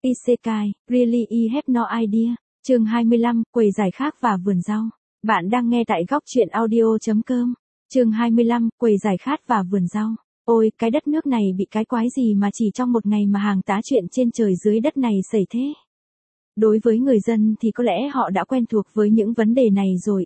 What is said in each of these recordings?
Isekai, really I have no idea. Chương 25, quầy giải khác và vườn rau. Bạn đang nghe tại góc truyện audio.com. Chương 25, quầy giải khát và vườn rau. Ôi, cái đất nước này bị cái quái gì mà chỉ trong một ngày mà hàng tá chuyện trên trời dưới đất này xảy thế. Đối với người dân thì có lẽ họ đã quen thuộc với những vấn đề này rồi,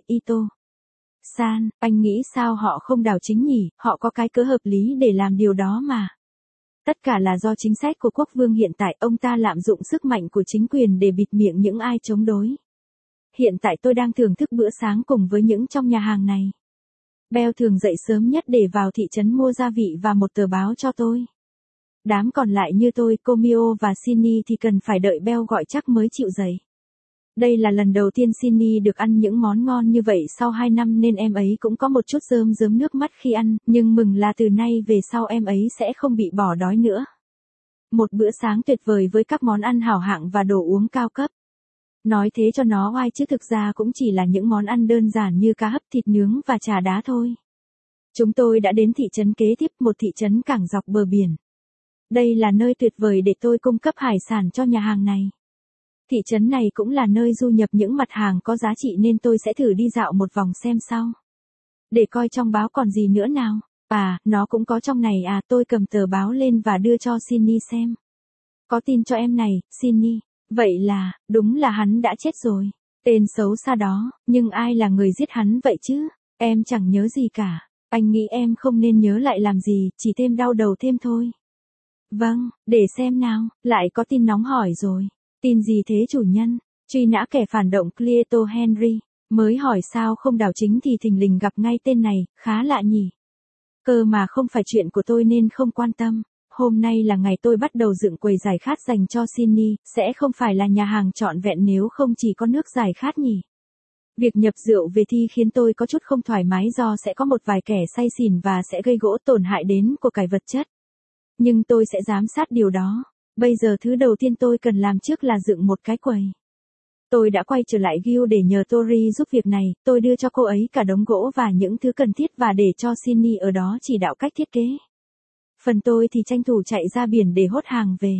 Ito-san, anh nghĩ sao họ không đảo chính nhỉ, họ có cái cớ hợp lý để làm điều đó mà. Tất cả là do chính sách của quốc vương hiện tại, ông ta lạm dụng sức mạnh của chính quyền để bịt miệng những ai chống đối. Hiện tại tôi đang thưởng thức bữa sáng cùng với những trong nhà hàng này. Bell thường dậy sớm nhất để vào thị trấn mua gia vị và một tờ báo cho tôi. Đám còn lại như tôi, Komio và Shinny thì cần phải đợi Bell gọi chắc mới chịu dậy. Đây là lần đầu tiên Shinny được ăn những món ngon như vậy sau 2 năm nên em ấy cũng có một chút rơm rớm nước mắt khi ăn, nhưng mừng là từ nay về sau em ấy sẽ không bị bỏ đói nữa. Một bữa sáng tuyệt vời với các món ăn hảo hạng và đồ uống cao cấp. Nói thế cho nó oai chứ thực ra cũng chỉ là những món ăn đơn giản như cá hấp, thịt nướng và trà đá thôi. Chúng tôi đã đến thị trấn kế tiếp, một thị trấn cảng dọc bờ biển. Đây là nơi tuyệt vời để tôi cung cấp hải sản cho nhà hàng này. Thị trấn này cũng là nơi du nhập những mặt hàng có giá trị nên tôi sẽ thử đi dạo một vòng xem sao. Để coi trong báo còn gì nữa nào. À, nó cũng có trong này à, tôi cầm tờ báo lên và đưa cho Shinny xem. Có tin cho em này, Shinny. Vậy là, đúng là hắn đã chết rồi. Tên xấu xa đó, nhưng ai là người giết hắn vậy chứ? Em chẳng nhớ gì cả. Anh nghĩ em không nên nhớ lại làm gì, chỉ thêm đau đầu thêm thôi. Vâng, để xem nào, lại có tin nóng hỏi rồi. Tin gì thế chủ nhân? Truy nã kẻ phản động Cleto Henry. Mới hỏi sao không đảo chính thì thình lình gặp ngay tên này, khá lạ nhỉ. Cơ mà không phải chuyện của tôi nên không quan tâm. Hôm nay là ngày tôi bắt đầu dựng quầy giải khát dành cho Shinny, sẽ không phải là nhà hàng trọn vẹn nếu không chỉ có nước giải khát nhỉ. Việc nhập rượu về thi khiến tôi có chút không thoải mái do sẽ có một vài kẻ say xỉn và sẽ gây gỗ tổn hại đến của cải vật chất. Nhưng tôi sẽ giám sát điều đó. Bây giờ thứ đầu tiên tôi cần làm trước là dựng một cái quầy. Tôi đã quay trở lại Guild để nhờ Tori giúp việc này, tôi đưa cho cô ấy cả đống gỗ và những thứ cần thiết và để cho Shinny ở đó chỉ đạo cách thiết kế. Phần tôi thì tranh thủ chạy ra biển để hốt hàng về.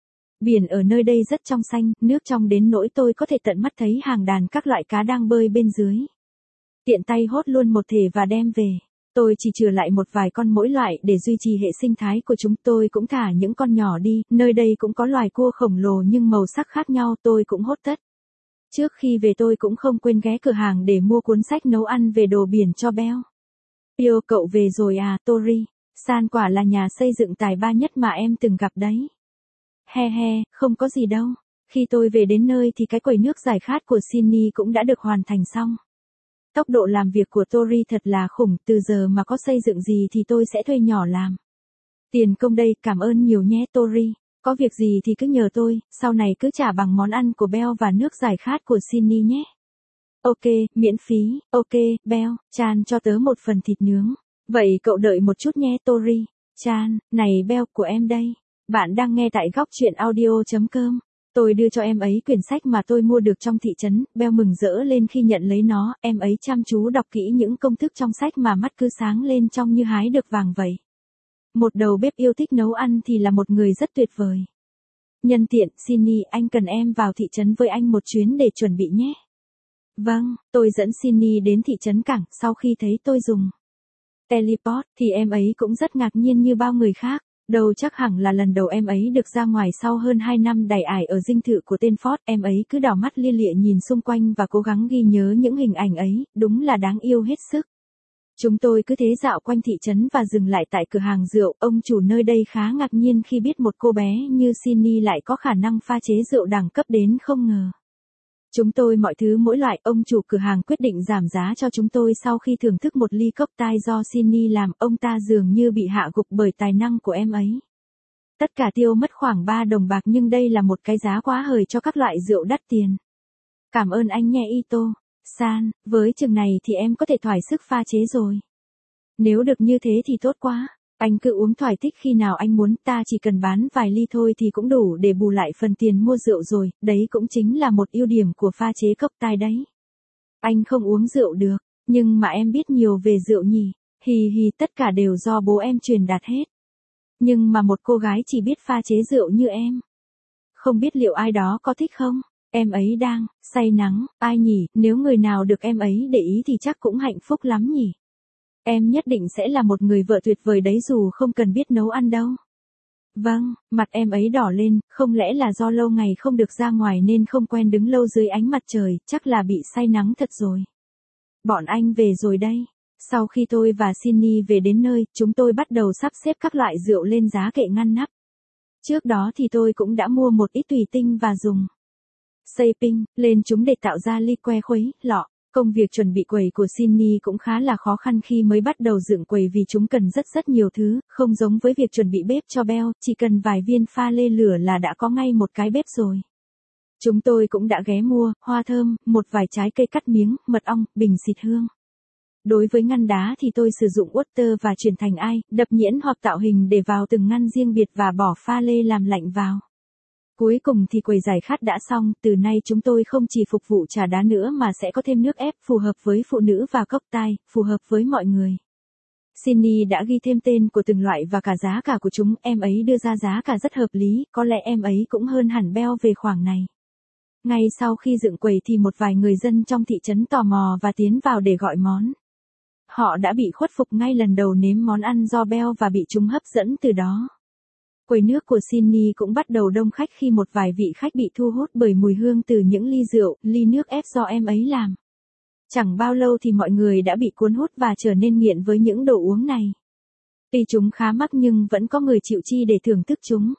Biển ở nơi đây rất trong xanh, nước trong đến nỗi tôi có thể tận mắt thấy hàng đàn các loại cá đang bơi bên dưới. Tiện tay hốt luôn một thể và đem về. Tôi chỉ trừ lại một vài con mỗi loại để duy trì hệ sinh thái của chúng. Tôi cũng thả những con nhỏ đi, nơi đây cũng có loài cua khổng lồ nhưng màu sắc khác nhau, tôi cũng hốt tất. Trước khi về tôi cũng không quên ghé cửa hàng để mua cuốn sách nấu ăn về đồ biển cho Bell. Yêu cậu về rồi à, Tori. San quả là nhà xây dựng tài ba nhất mà em từng gặp đấy. He he, không có gì đâu. Khi tôi về đến nơi thì cái quầy nước giải khát của Shinny cũng đã được hoàn thành xong. Tốc độ làm việc của Tori thật là khủng, từ giờ mà có xây dựng gì thì tôi sẽ thuê nhỏ làm. Tiền công đây, cảm ơn nhiều nhé Tori. Có việc gì thì cứ nhờ tôi, sau này cứ trả bằng món ăn của Bell và nước giải khát của Shinny nhé. Ok, miễn phí, ok, Bell, Chan cho tớ một phần thịt nướng. Vậy cậu đợi một chút nhé Tori. Chan, này Bell của em đây. Bạn đang nghe tại góc truyện audio.com. Tôi đưa cho em ấy quyển sách mà tôi mua được trong thị trấn, Bell mừng rỡ lên khi nhận lấy nó, em ấy chăm chú đọc kỹ những công thức trong sách mà mắt cứ sáng lên trông như hái được vàng vậy. Một đầu bếp yêu thích nấu ăn thì là một người rất tuyệt vời. Nhân tiện, Shinny, anh cần em vào thị trấn với anh một chuyến để chuẩn bị nhé. Vâng, tôi dẫn Shinny đến thị trấn cảng, sau khi thấy tôi dùng teleport thì em ấy cũng rất ngạc nhiên như bao người khác. Đâu chắc hẳn là lần đầu em ấy được ra ngoài sau hơn 2 năm đầy ải ở dinh thự của tên Ford, em ấy cứ đảo mắt lia lịa nhìn xung quanh và cố gắng ghi nhớ những hình ảnh ấy, đúng là đáng yêu hết sức. Chúng tôi cứ thế dạo quanh thị trấn và dừng lại tại cửa hàng rượu, ông chủ nơi đây khá ngạc nhiên khi biết một cô bé như Shinny lại có khả năng pha chế rượu đẳng cấp đến không ngờ. Chúng tôi mọi thứ mỗi loại, ông chủ cửa hàng quyết định giảm giá cho chúng tôi sau khi thưởng thức một ly cocktail do Shinny làm, ông ta dường như bị hạ gục bởi tài năng của em ấy. Tất cả tiêu mất khoảng 3 đồng bạc nhưng đây là một cái giá quá hời cho các loại rượu đắt tiền. Cảm ơn anh nhé Ito-san, với chừng này thì em có thể thỏa sức pha chế rồi. Nếu được như thế thì tốt quá. Anh cứ uống thoải thích khi nào anh muốn, ta chỉ cần bán vài ly thôi thì cũng đủ để bù lại phần tiền mua rượu rồi, đấy cũng chính là một ưu điểm của pha chế cocktail đấy. Anh không uống rượu được, nhưng mà em biết nhiều về rượu nhỉ, hì hì, tất cả đều do bố em truyền đạt hết. Nhưng mà một cô gái chỉ biết pha chế rượu như em. không biết liệu ai đó có thích không? Em ấy đang say nắng, ai nhỉ, nếu người nào được em ấy để ý thì chắc cũng hạnh phúc lắm nhỉ. Em nhất định sẽ là một người vợ tuyệt vời đấy dù không cần biết nấu ăn đâu. Vâng, mặt em ấy đỏ lên, không lẽ là do lâu ngày không được ra ngoài nên không quen đứng lâu dưới ánh mặt trời, chắc là bị say nắng thật rồi. Bọn anh về rồi đây. Sau khi tôi và Cindy về đến nơi, chúng tôi bắt đầu sắp xếp các loại rượu lên giá kệ ngăn nắp. Trước đó thì tôi cũng đã mua một ít tùy tinh và dùng shaping lên chúng để tạo ra ly que khuấy, lọ. Công việc chuẩn bị quầy của Cindy cũng khá là khó khăn khi mới bắt đầu dựng quầy vì chúng cần rất nhiều thứ, không giống với việc chuẩn bị bếp cho Belle, chỉ cần vài viên pha lê lửa là đã có ngay một cái bếp rồi. Chúng tôi cũng đã ghé mua hoa thơm, một vài trái cây cắt miếng, mật ong, bình xịt hương. Đối với ngăn đá thì tôi sử dụng water và chuyển thành ai, đập nhuyễn hoặc tạo hình để vào từng ngăn riêng biệt và bỏ pha lê làm lạnh vào. Cuối cùng thì quầy giải khát đã xong, từ nay chúng tôi không chỉ phục vụ trà đá nữa mà sẽ có thêm nước ép phù hợp với phụ nữ và cocktail, phù hợp với mọi người. Cindy đã ghi thêm tên của từng loại và cả giá cả của chúng, em ấy đưa ra giá cả rất hợp lý, có lẽ em ấy cũng hơn hẳn Belle về khoảng này. Ngay sau khi dựng quầy thì một vài người dân trong thị trấn tò mò và tiến vào để gọi món. Họ đã bị khuất phục ngay lần đầu nếm món ăn do Belle và bị chúng hấp dẫn từ đó. Quầy nước của Cindy cũng bắt đầu đông khách khi một vài vị khách bị thu hút bởi mùi hương từ những ly rượu, ly nước ép do em ấy làm. Chẳng bao lâu thì mọi người đã bị cuốn hút và trở nên nghiện với những đồ uống này. Tuy chúng khá mắc nhưng vẫn có người chịu chi để thưởng thức chúng.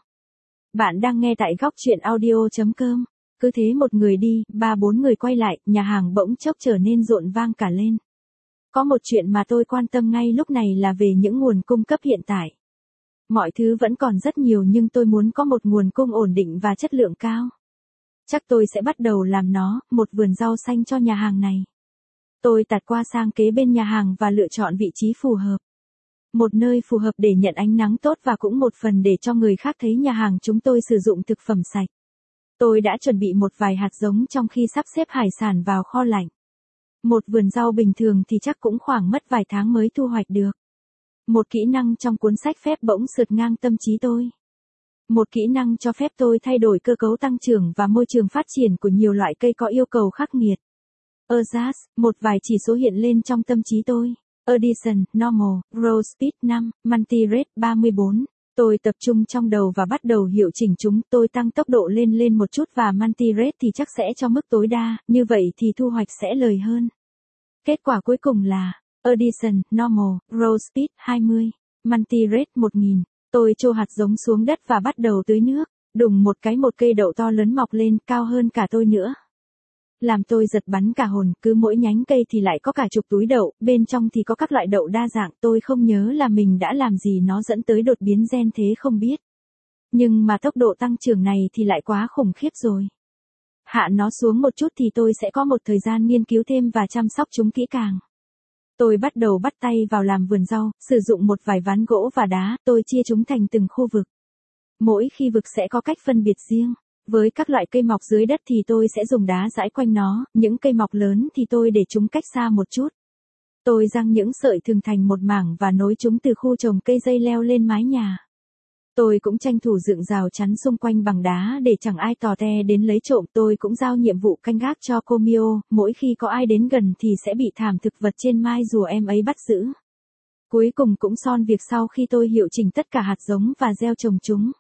Bạn đang nghe tại góc truyện audio.com. Cứ thế một người đi, 3-4 người quay lại, nhà hàng bỗng chốc trở nên rộn vang cả lên. Có một chuyện mà tôi quan tâm ngay lúc này là về những nguồn cung cấp hiện tại. Mọi thứ vẫn còn rất nhiều nhưng tôi muốn có một nguồn cung ổn định và chất lượng cao. Chắc tôi sẽ bắt đầu làm nó, một vườn rau xanh cho nhà hàng này. Tôi tạt qua sang kế bên nhà hàng và lựa chọn vị trí phù hợp. Một nơi phù hợp để nhận ánh nắng tốt và cũng một phần để cho người khác thấy nhà hàng chúng tôi sử dụng thực phẩm sạch. Tôi đã chuẩn bị một vài hạt giống trong khi sắp xếp hải sản vào kho lạnh. Một vườn rau bình thường thì chắc cũng khoảng mất vài tháng mới thu hoạch được. Một kỹ năng trong cuốn sách phép bỗng sượt ngang tâm trí tôi. Một kỹ năng cho phép tôi thay đổi cơ cấu tăng trưởng và môi trường phát triển của nhiều loại cây có yêu cầu khắc nghiệt. Erzaz, một vài chỉ số hiện lên trong tâm trí tôi. Edition, Normal, Grow Speed 5, Multi-Rate 34. Tôi tập trung trong đầu và bắt đầu hiệu chỉnh chúng. Tôi tăng tốc độ lên một chút và Multi-Rate thì chắc sẽ cho mức tối đa, như vậy thì thu hoạch sẽ lời hơn. Kết quả cuối cùng là Edition, Normal, Grow Speed 20, Multi-Rate 1000. Tôi chô hạt giống xuống đất và bắt đầu tưới nước. Đùng một cây đậu to lớn mọc lên, cao hơn cả tôi nữa. Làm tôi giật bắn cả hồn, cứ mỗi nhánh cây thì lại có cả chục túi đậu, bên trong thì có các loại đậu đa dạng, tôi không nhớ là mình đã làm gì nó dẫn tới đột biến gen thế không biết. Nhưng mà tốc độ tăng trưởng này thì lại quá khủng khiếp rồi. Hạ nó xuống một chút thì tôi sẽ có một thời gian nghiên cứu thêm và chăm sóc chúng kỹ càng. Tôi bắt đầu bắt tay vào làm vườn rau, sử dụng một vài ván gỗ và đá, tôi chia chúng thành từng khu vực. Mỗi khu vực sẽ có cách phân biệt riêng. Với các loại cây mọc dưới đất thì tôi sẽ dùng đá dãi quanh nó, những cây mọc lớn thì tôi để chúng cách xa một chút. Tôi giăng những sợi thừng thành một mảng và nối chúng từ khu trồng cây dây leo lên mái nhà. Tôi cũng tranh thủ dựng rào chắn xung quanh bằng đá để chẳng ai tò te đến lấy trộm. Tôi cũng giao nhiệm vụ canh gác cho cô Mio, mỗi khi có ai đến gần thì sẽ bị thảm thực vật trên mai rùa em ấy bắt giữ. Cuối cùng cũng xong việc sau khi tôi hiệu chỉnh tất cả hạt giống và gieo trồng chúng.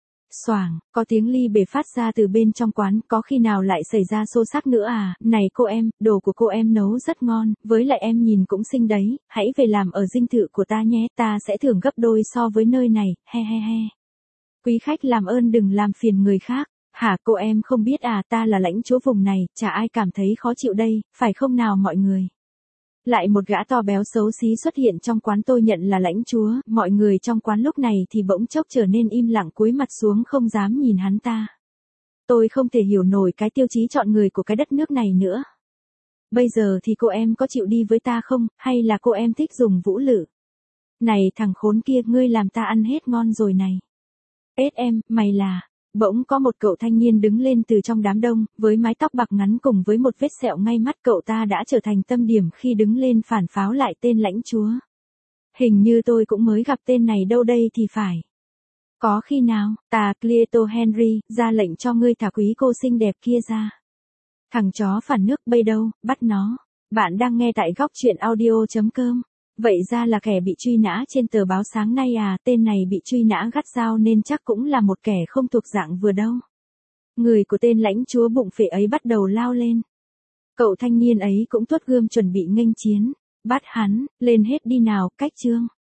Xoảng, có tiếng ly bể phát ra từ bên trong quán, có khi nào lại xảy ra xô xát nữa à, này cô em, đồ của cô em nấu rất ngon, với lại em nhìn cũng xinh đấy, hãy về làm ở dinh thự của ta nhé, ta sẽ thưởng gấp đôi so với nơi này, he he he. Quý khách làm ơn đừng làm phiền người khác, hả cô em không biết à, ta là lãnh chúa vùng này, chả ai cảm thấy khó chịu đây, phải không nào mọi người. Lại một gã to béo xấu xí xuất hiện trong quán, tôi nhận là lãnh chúa, mọi người trong quán lúc này thì bỗng chốc trở nên im lặng cúi mặt xuống không dám nhìn hắn ta. Tôi không thể hiểu nổi cái tiêu chí chọn người của cái đất nước này nữa. Bây giờ thì cô em có chịu đi với ta không, hay là cô em thích dùng vũ lực? Này thằng khốn kia, ngươi làm ta ăn hết ngon rồi này. Ết em, mày là... Bỗng có một cậu thanh niên đứng lên từ trong đám đông, với mái tóc bạc ngắn cùng với một vết sẹo ngay mắt, cậu ta đã trở thành tâm điểm khi đứng lên phản pháo lại tên lãnh chúa. Hình như tôi cũng mới gặp tên này đâu đây thì phải. Có khi nào, ta Cleto Henry, ra lệnh cho ngươi thả quý cô xinh đẹp kia ra. Thằng chó phản nước bây đâu, bắt nó. Bạn đang nghe tại góc chuyện audio.com. Vậy ra là kẻ bị truy nã trên tờ báo sáng nay à, tên này bị truy nã gắt gao nên chắc cũng là một kẻ không thuộc dạng vừa đâu. Người của tên lãnh chúa bụng phệ ấy bắt đầu lao lên. Cậu thanh niên ấy cũng tuốt gươm chuẩn bị nghênh chiến. Bắt hắn, lên hết đi nào, cách chương.